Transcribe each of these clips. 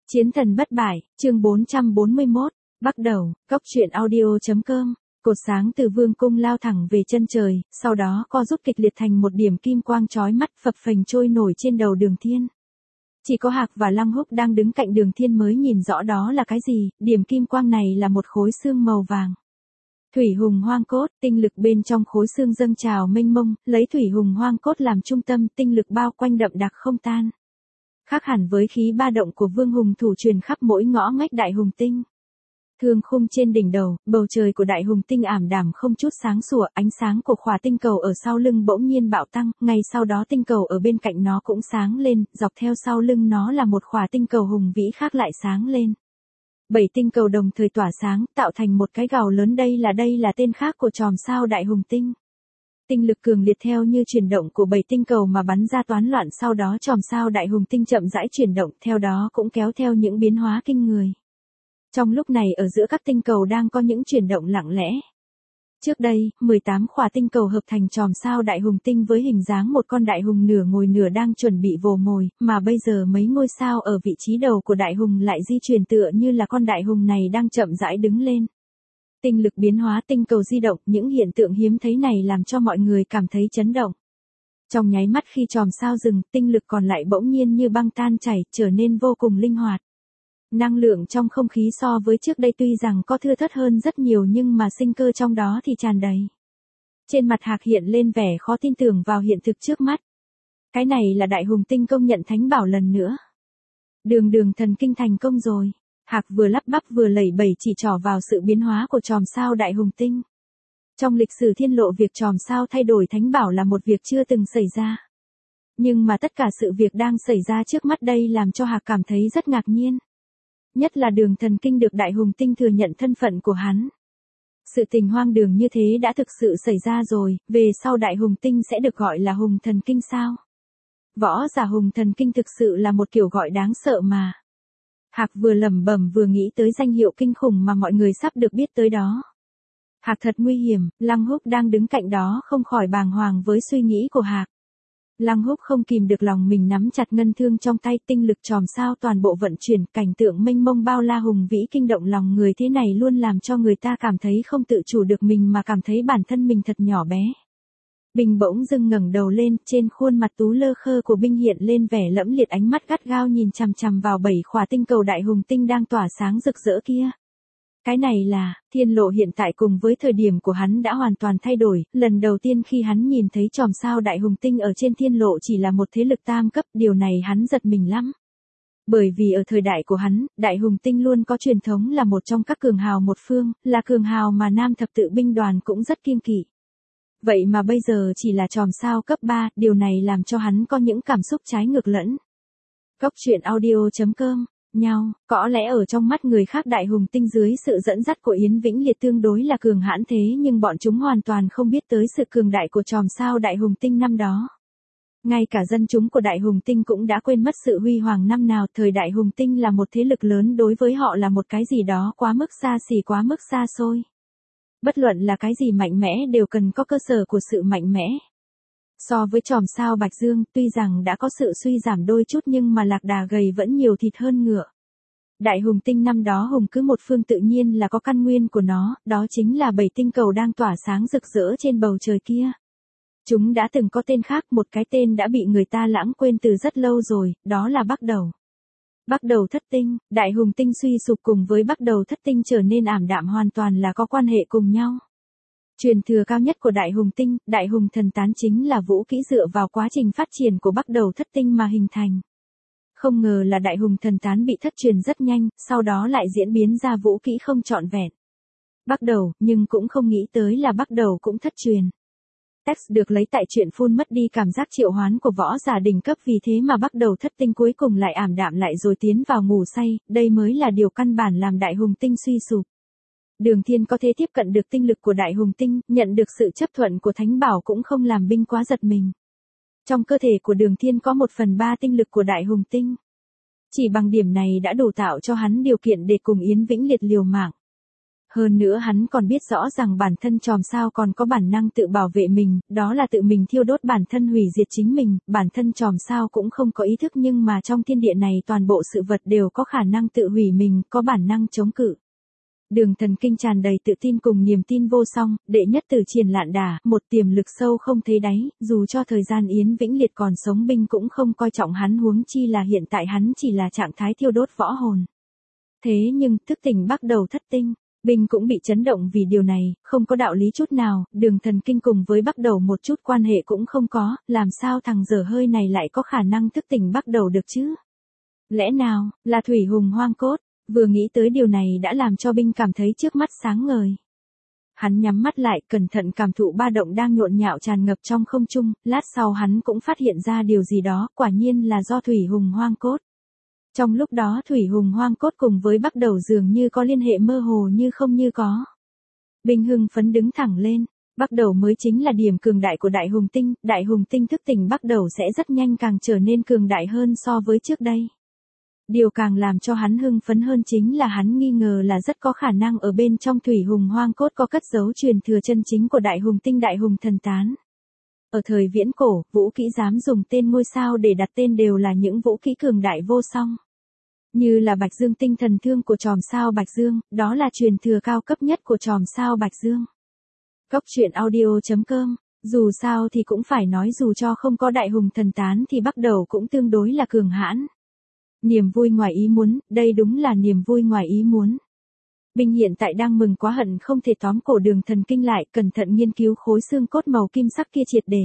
Chiến thần bất bại, chương 441, bắt đầu, góc truyện audio.com, cột sáng từ vương cung lao thẳng về chân trời, sau đó co rút kịch liệt thành một điểm kim quang chói mắt phập phềnh trôi nổi trên đầu Đường Thiên. Chỉ có Hạc và Lăng Húc đang đứng cạnh Đường Thiên mới nhìn rõ đó là cái gì, điểm kim quang này là một khối xương màu vàng. Thủy hùng hoang cốt, tinh lực bên trong khối xương dâng trào mênh mông, lấy thủy hùng hoang cốt làm trung tâm, tinh lực bao quanh đậm đặc không tan. Khác hẳn với khí ba động của vương hùng thủ truyền khắp mỗi ngõ ngách đại hùng tinh. Thương khung trên đỉnh đầu, bầu trời của đại hùng tinh ảm đạm không chút sáng sủa, ánh sáng của khỏa tinh cầu ở sau lưng bỗng nhiên bạo tăng, ngay sau đó tinh cầu ở bên cạnh nó cũng sáng lên, dọc theo sau lưng nó là một khỏa tinh cầu hùng vĩ khác lại sáng lên. 7 tinh cầu đồng thời tỏa sáng, tạo thành một cái gào lớn, đây là tên khác của chòm sao đại hùng tinh. Tinh lực cường liệt theo như chuyển động của 7 tinh cầu mà bắn ra toán loạn, sau đó chòm sao đại hùng tinh chậm rãi chuyển động, theo đó cũng kéo theo những biến hóa kinh người. Trong lúc này ở giữa các tinh cầu đang có những chuyển động lặng lẽ. Trước đây, 18 khỏa tinh cầu hợp thành chòm sao đại hùng tinh với hình dáng một con đại hùng nửa ngồi nửa đang chuẩn bị vồ mồi, mà bây giờ mấy ngôi sao ở vị trí đầu của đại hùng lại di chuyển tựa như là con đại hùng này đang chậm rãi đứng lên. Tinh lực biến hóa tinh cầu di động, những hiện tượng hiếm thấy này làm cho mọi người cảm thấy chấn động. Trong nháy mắt khi chòm sao dừng, tinh lực còn lại bỗng nhiên như băng tan chảy, trở nên vô cùng linh hoạt. Năng lượng trong không khí so với trước đây tuy rằng có thưa thớt hơn rất nhiều nhưng mà sinh cơ trong đó thì tràn đầy. Trên mặt Hạc hiện lên vẻ khó tin tưởng vào hiện thực trước mắt. Cái này là đại hùng tinh công nhận thánh bảo lần nữa. Đường thần kinh thành công rồi. Hạc vừa lắp bắp vừa lẩy bẩy chỉ trỏ vào sự biến hóa của chòm sao đại hùng tinh. Trong lịch sử thiên lộ việc chòm sao thay đổi thánh bảo là một việc chưa từng xảy ra. Nhưng mà tất cả sự việc đang xảy ra trước mắt đây làm cho Hạc cảm thấy rất ngạc nhiên. Nhất là đường thần kinh được đại hùng tinh thừa nhận thân phận của hắn. Sự tình hoang đường như thế đã thực sự xảy ra rồi, về sau đại hùng tinh sẽ được gọi là hùng thần kinh sao? Võ giả hùng thần kinh thực sự là một kiểu gọi đáng sợ mà. Hạc vừa lẩm bẩm vừa nghĩ tới danh hiệu kinh khủng mà mọi người sắp được biết tới đó. Hạc thật nguy hiểm, Lăng Húc đang đứng cạnh đó không khỏi bàng hoàng với suy nghĩ của Hạc. Lăng Húc không kìm được lòng mình nắm chặt ngân thương trong tay, tinh lực chòm sao toàn bộ vận chuyển, cảnh tượng mênh mông bao la hùng vĩ kinh động lòng người thế này luôn làm cho người ta cảm thấy không tự chủ được mình mà cảm thấy bản thân mình thật nhỏ bé. Bình bỗng dưng ngẩng đầu lên, trên khuôn mặt tú lơ khơ của Binh hiện lên vẻ lẫm liệt, ánh mắt gắt gao nhìn chằm chằm vào 7 khỏa tinh cầu đại hùng tinh đang tỏa sáng rực rỡ kia. Cái này là, thiên lộ hiện tại cùng với thời điểm của hắn đã hoàn toàn thay đổi, lần đầu tiên khi hắn nhìn thấy chòm sao đại hùng tinh ở trên thiên lộ chỉ là một thế lực tam cấp, điều này hắn giật mình lắm. Bởi vì ở thời đại của hắn, đại hùng tinh luôn có truyền thống là một trong các cường hào một phương, là cường hào mà Nam Thập Tự binh đoàn cũng rất kiêng kỵ. Vậy mà bây giờ chỉ là chòm sao cấp 3, điều này làm cho hắn có những cảm xúc trái ngược lẫn. Góc truyện audio.com nhau, có lẽ ở trong mắt người khác đại hùng tinh dưới sự dẫn dắt của Yến Vĩnh Liệt tương đối là cường hãn, thế nhưng bọn chúng hoàn toàn không biết tới sự cường đại của chòm sao đại hùng tinh năm đó. Ngay cả dân chúng của đại hùng tinh cũng đã quên mất sự huy hoàng năm nào, thời đại hùng tinh là một thế lực lớn, đối với họ là một cái gì đó quá mức xa xỉ, quá mức xa xôi. Bất luận là cái gì mạnh mẽ đều cần có cơ sở của sự mạnh mẽ. So với chòm sao Bạch Dương, tuy rằng đã có sự suy giảm đôi chút nhưng mà lạc đà gầy vẫn nhiều thịt hơn ngựa. Đại hùng tinh năm đó hùng cứ một phương tự nhiên là có căn nguyên của nó, đó chính là 7 tinh cầu đang tỏa sáng rực rỡ trên bầu trời kia. Chúng đã từng có tên khác, một cái tên đã bị người ta lãng quên từ rất lâu rồi, đó là Bắc Đầu. Bắc Đầu thất tinh, đại hùng tinh suy sụp cùng với Bắc Đầu thất tinh trở nên ảm đạm hoàn toàn là có quan hệ cùng nhau. Truyền thừa cao nhất của đại hùng tinh, đại hùng thần tán chính là vũ kỹ dựa vào quá trình phát triển của Bắc Đầu thất tinh mà hình thành. Không ngờ là đại hùng thần tán bị thất truyền rất nhanh, sau đó lại diễn biến ra vũ kỹ không trọn vẹn. Bắc Đầu, nhưng cũng không nghĩ tới là Bắc Đầu cũng thất truyền. Text được lấy tại truyện phun mất đi cảm giác triệu hoán của võ giả đỉnh cấp, vì thế mà Bắc Đầu thất tinh cuối cùng lại ảm đạm lại rồi tiến vào ngủ say, đây mới là điều căn bản làm đại hùng tinh suy sụp. Đường Thiên có thể tiếp cận được tinh lực của đại hùng tinh, nhận được sự chấp thuận của thánh bảo cũng không làm Binh quá giật mình. Trong cơ thể của Đường Thiên có 1/3 tinh lực của đại hùng tinh. Chỉ bằng điểm này đã đủ tạo cho hắn điều kiện để cùng Yến Vĩnh Liệt liều mạng. Hơn nữa hắn còn biết rõ rằng bản thân chòm sao còn có bản năng tự bảo vệ mình, đó là tự mình thiêu đốt bản thân hủy diệt chính mình, bản thân chòm sao cũng không có ý thức nhưng mà trong thiên địa này toàn bộ sự vật đều có khả năng tự hủy mình, có bản năng chống cự. Đường Thần Kinh tràn đầy tự tin cùng niềm tin vô song, đệ nhất tử Triển Lạn Đà, một tiềm lực sâu không thấy đáy, dù cho thời gian Yến Vĩnh Liệt còn sống binh cũng không coi trọng hắn huống chi là hiện tại hắn chỉ là trạng thái thiêu đốt võ hồn. Thế nhưng, thức tỉnh bắt đầu thất tinh, binh cũng bị chấn động vì điều này, không có đạo lý chút nào, Đường Thần Kinh cùng với bắt đầu một chút quan hệ cũng không có, làm sao thằng dở hơi này lại có khả năng thức tỉnh bắt đầu được chứ? Lẽ nào, là Thủy Hùng Hoang Cốt? Vừa nghĩ tới điều này đã làm cho binh cảm thấy trước mắt sáng ngời. Hắn nhắm mắt lại, cẩn thận cảm thụ ba động đang nhộn nhạo tràn ngập trong không trung, lát sau hắn cũng phát hiện ra điều gì đó, quả nhiên là do Thủy Hùng Hoang Cốt. Trong lúc đó Thủy Hùng Hoang Cốt cùng với bắt đầu dường như có liên hệ mơ hồ như không như có. Binh hưng phấn đứng thẳng lên, bắt đầu mới chính là điểm cường đại của Đại Hùng Tinh thức tỉnh bắt đầu sẽ rất nhanh càng trở nên cường đại hơn so với trước đây. Điều càng làm cho hắn hưng phấn hơn chính là hắn nghi ngờ là rất có khả năng ở bên trong Thủy Hùng Hoang Cốt có cất giấu truyền thừa chân chính của Đại Hùng Tinh Đại Hùng Thần Tán. Ở thời viễn cổ, vũ kỹ dám dùng tên ngôi sao để đặt tên đều là những vũ kỹ cường đại vô song. Như là Bạch Dương Tinh Thần Thương của chòm sao Bạch Dương, đó là truyền thừa cao cấp nhất của chòm sao Bạch Dương. Cốc truyện audio.com, dù sao thì cũng phải nói dù cho không có Đại Hùng Thần Tán thì bắt đầu cũng tương đối là cường hãn. Niềm vui ngoài ý muốn, đây đúng là niềm vui ngoài ý muốn. Binh hiện tại đang mừng quá hận không thể tóm cổ Đường Thần Kinh lại, cẩn thận nghiên cứu khối xương cốt màu kim sắc kia triệt để.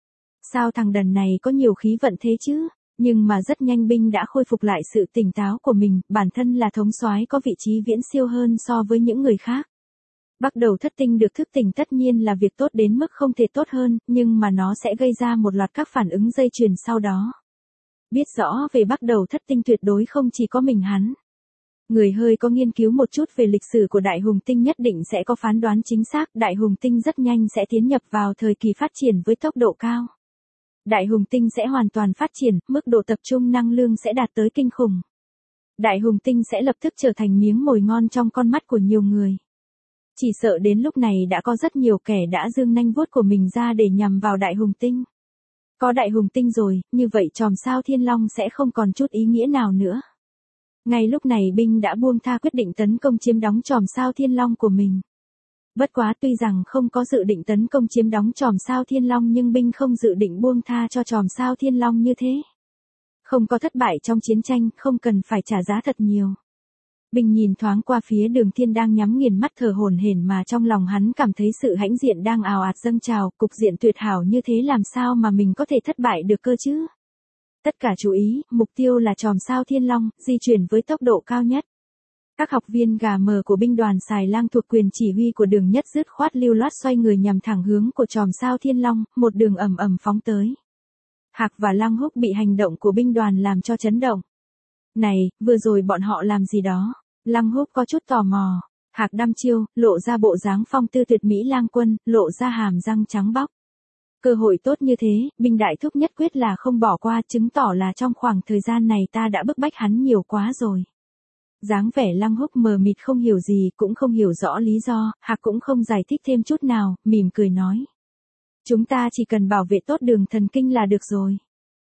Sao thằng đần này có nhiều khí vận thế chứ? Nhưng mà rất nhanh binh đã khôi phục lại sự tỉnh táo của mình, bản thân là thống soái có vị trí viễn siêu hơn so với những người khác. Bắt đầu thất tinh được thức tỉnh tất nhiên là việc tốt đến mức không thể tốt hơn, nhưng mà nó sẽ gây ra một loạt các phản ứng dây chuyền sau đó. Biết rõ về bắt đầu thất tinh tuyệt đối không chỉ có mình hắn. Người hơi có nghiên cứu một chút về lịch sử của Đại Hùng Tinh nhất định sẽ có phán đoán chính xác, Đại Hùng Tinh rất nhanh sẽ tiến nhập vào thời kỳ phát triển với tốc độ cao. Đại Hùng Tinh sẽ hoàn toàn phát triển, mức độ tập trung năng lượng sẽ đạt tới kinh khủng. Đại Hùng Tinh sẽ lập tức trở thành miếng mồi ngon trong con mắt của nhiều người. Chỉ sợ đến lúc này đã có rất nhiều kẻ đã giương nanh vuốt của mình ra để nhằm vào Đại Hùng Tinh. Có Đại Hùng Tinh rồi, như vậy chòm sao Thiên Long sẽ không còn chút ý nghĩa nào nữa. Ngay lúc này binh đã buông tha quyết định tấn công chiếm đóng chòm sao Thiên Long của mình. Bất quá tuy rằng không có dự định tấn công chiếm đóng chòm sao Thiên Long nhưng binh không dự định buông tha cho chòm sao Thiên Long như thế. Không có thất bại trong chiến tranh, không cần phải trả giá thật nhiều. Binh nhìn thoáng qua phía Đường Thiên đang nhắm nghiền mắt thở hổn hển mà trong lòng hắn cảm thấy sự hãnh diện đang ào ạt dâng trào, cục diện tuyệt hảo như thế làm sao mà mình có thể thất bại được cơ chứ? Tất cả chú ý, mục tiêu là chòm sao Thiên Long, di chuyển với tốc độ cao nhất. Các học viên gà mờ của binh đoàn Xài Lang thuộc quyền chỉ huy của Đường Nhất dứt khoát lưu loát xoay người nhằm thẳng hướng của chòm sao Thiên Long, một đường ầm ầm phóng tới. Hạc và Lăng Húc bị hành động của binh đoàn làm cho chấn động. Này, vừa rồi bọn họ làm gì đó? Lăng Húc có chút tò mò. Hạc đăm chiêu, lộ ra bộ dáng phong tư tuyệt mỹ lang quân, lộ ra hàm răng trắng bóc. Cơ hội tốt như thế, binh đại thúc nhất quyết là không bỏ qua, chứng tỏ là trong khoảng thời gian này ta đã bức bách hắn nhiều quá rồi. Dáng vẻ Lăng Húc mờ mịt không hiểu gì, cũng không hiểu rõ lý do, Hạc cũng không giải thích thêm chút nào, mỉm cười nói. Chúng ta chỉ cần bảo vệ tốt Đường Thần Kinh là được rồi.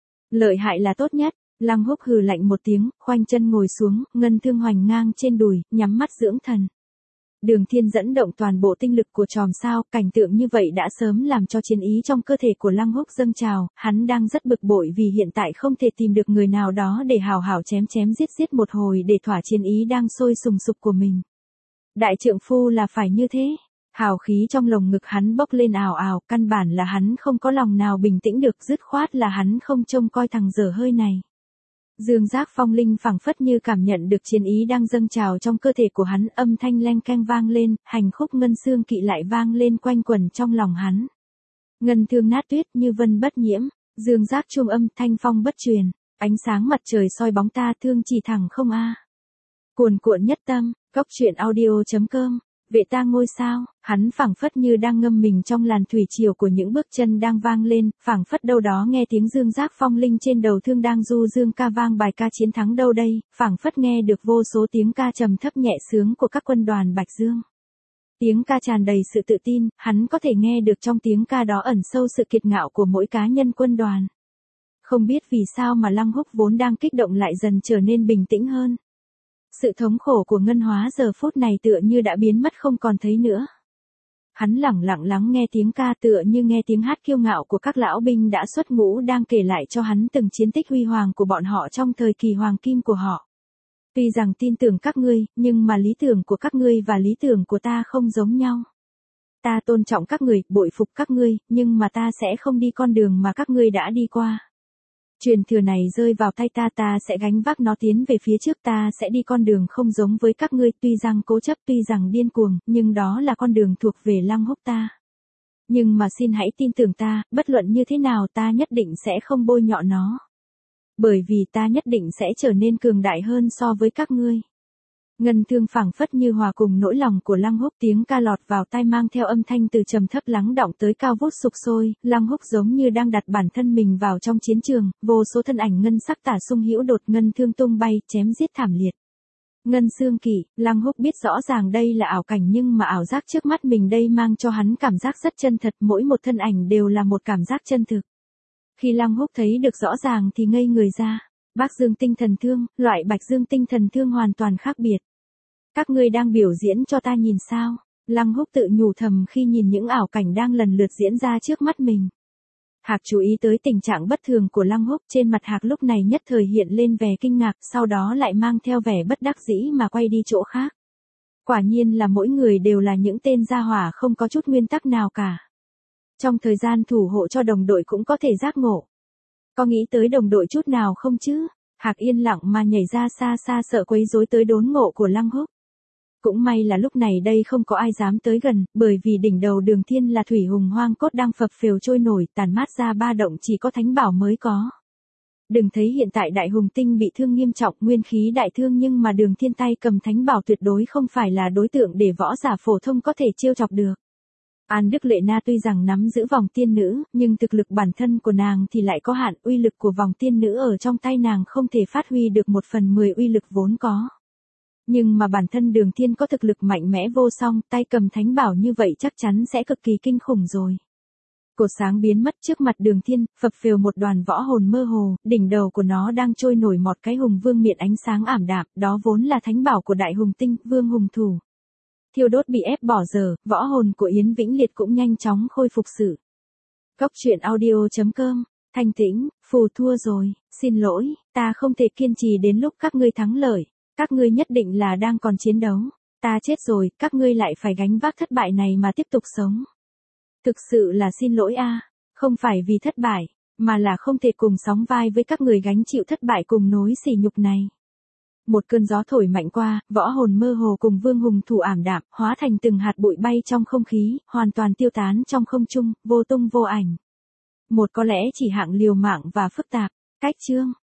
Lợi hại là tốt nhất. Lăng Húc hừ lạnh một tiếng, khoanh chân ngồi xuống, ngân thương hoành ngang trên đùi, nhắm mắt dưỡng thần. Đường Thiên dẫn động toàn bộ tinh lực của chòm sao, cảnh tượng như vậy đã sớm làm cho chiến ý trong cơ thể của Lăng Húc dâng trào, hắn đang rất bực bội vì hiện tại không thể tìm được người nào đó để hào hào chém giết một hồi để thỏa chiến ý đang sôi sùng sục của mình. Đại trượng phu là phải như thế. Hào khí trong lồng ngực hắn bốc lên ào ào, căn bản là hắn không có lòng nào bình tĩnh được, dứt khoát là hắn không trông coi thằng dở hơi này. Dương Giác Phong Linh phảng phất như cảm nhận được chiến ý đang dâng trào trong cơ thể của hắn, âm thanh leng keng vang lên, hành khúc ngân xương kỵ lại vang lên quanh quẩn trong lòng hắn. Ngân thương nát tuyết như vân bất nhiễm, Dương Giác chuông âm thanh phong bất truyền, ánh sáng mặt trời soi bóng ta thương chỉ thẳng không a. Cuồn cuộn nhất tâm, cốc truyện audio.com. Vệ ta ngôi sao, hắn phảng phất như đang ngâm mình trong làn thủy triều của những bước chân đang vang lên, phảng phất đâu đó nghe tiếng Dương Giác Phong Linh trên đầu thương đang du dương ca vang bài ca chiến thắng đâu đây, phảng phất nghe được vô số tiếng ca trầm thấp nhẹ sướng của các quân đoàn Bạch Dương. Tiếng ca tràn đầy sự tự tin, hắn có thể nghe được trong tiếng ca đó ẩn sâu sự kiệt ngạo của mỗi cá nhân quân đoàn. Không biết vì sao mà Lăng Húc vốn đang kích động lại dần trở nên bình tĩnh hơn. Sự thống khổ của Ngân Hóa giờ phút này tựa như đã biến mất không còn thấy nữa. Hắn lẳng lặng lắng nghe tiếng ca tựa như nghe tiếng hát kiêu ngạo của các lão binh đã xuất ngũ đang kể lại cho hắn từng chiến tích huy hoàng của bọn họ trong thời kỳ hoàng kim của họ. Tuy rằng tin tưởng các ngươi, nhưng mà lý tưởng của các ngươi và lý tưởng của ta không giống nhau. Ta tôn trọng các người, bội phục các ngươi, nhưng mà ta sẽ không đi con đường mà các ngươi đã đi qua. Truyền thừa này rơi vào tay ta, ta sẽ gánh vác nó tiến về phía trước, ta sẽ đi con đường không giống với các ngươi, tuy rằng cố chấp, tuy rằng điên cuồng, nhưng đó là con đường thuộc về Lăng Húc ta. Nhưng mà xin hãy tin tưởng ta, bất luận như thế nào ta nhất định sẽ không bôi nhọ nó. Bởi vì ta nhất định sẽ trở nên cường đại hơn so với các ngươi. Ngân Thương phảng phất như hòa cùng nỗi lòng của Lăng Húc, tiếng ca lọt vào tai mang theo âm thanh từ trầm thấp lắng đọng tới cao vút sục sôi, Lăng Húc giống như đang đặt bản thân mình vào trong chiến trường, vô số thân ảnh ngân sắc tả xung hữu đột, ngân thương tung bay, chém giết thảm liệt. Ngân xương kỵ, Lăng Húc biết rõ ràng đây là ảo cảnh nhưng mà ảo giác trước mắt mình đây mang cho hắn cảm giác rất chân thật, mỗi một thân ảnh đều là một cảm giác chân thực. Khi Lăng Húc thấy được rõ ràng thì ngây người ra. Bác Dương tinh thần thương, loại Bạch Dương tinh thần thương hoàn toàn khác biệt. Các ngươi đang biểu diễn cho ta nhìn sao? Lăng Húc tự nhủ thầm khi nhìn những ảo cảnh đang lần lượt diễn ra trước mắt mình. Hạc chú ý tới tình trạng bất thường của Lăng Húc, trên mặt Hạc lúc này nhất thời hiện lên vẻ kinh ngạc, sau đó lại mang theo vẻ bất đắc dĩ mà quay đi chỗ khác. Quả nhiên là mỗi người đều là những tên gia hỏa không có chút nguyên tắc nào cả. Trong thời gian thủ hộ cho đồng đội cũng có thể giác ngộ. Có nghĩ tới đồng đội chút nào không chứ? Hạc yên lặng mà nhảy ra xa xa sợ quấy rối tới đốn ngộ của Lăng Húc. Cũng may là lúc này đây không có ai dám tới gần, bởi vì đỉnh đầu Đường Thiên là thủy hùng hoang cốt đang phập phều trôi nổi, tàn mát ra ba động chỉ có thánh bảo mới có. Đừng thấy hiện tại đại hùng tinh bị thương nghiêm trọng, nguyên khí đại thương, nhưng mà Đường Thiên tay cầm thánh bảo tuyệt đối không phải là đối tượng để võ giả phổ thông có thể chiêu chọc được. An Đức Lệ Na tuy rằng nắm giữ vòng tiên nữ, nhưng thực lực bản thân của nàng thì lại có hạn, uy lực của vòng tiên nữ ở trong tay nàng không thể phát huy được 1/10 uy lực vốn có. Nhưng mà bản thân Đường Thiên có thực lực mạnh mẽ vô song, tay cầm thánh bảo như vậy chắc chắn sẽ cực kỳ kinh khủng rồi. Cột sáng biến mất trước mặt Đường Thiên, phập phều một đoàn võ hồn mơ hồ, đỉnh đầu của nó đang trôi nổi một cái hùng vương miệng ánh sáng ảm đạm, đó vốn là thánh bảo của đại hùng tinh, vương hùng thủ. Thiêu đốt bị ép bỏ dở, võ hồn của Yến Vĩnh Liệt cũng nhanh chóng khôi phục sự. Cốc truyện audio.com, Thanh Tĩnh, phù thua rồi, xin lỗi, ta không thể kiên trì đến lúc các ngươi thắng lợi, các ngươi nhất định là đang còn chiến đấu, ta chết rồi, các ngươi lại phải gánh vác thất bại này mà tiếp tục sống. Thực sự là xin lỗi a, không phải vì thất bại, mà là không thể cùng sóng vai với các người gánh chịu thất bại cùng nỗi sỉ nhục này. Một cơn gió thổi mạnh qua, võ hồn mơ hồ cùng vương hùng thủ ảm đạm, hóa thành từng hạt bụi bay trong không khí, hoàn toàn tiêu tán trong không trung, vô tung vô ảnh. Một có lẽ chỉ hạng liều mạng và phức tạp. Cách chương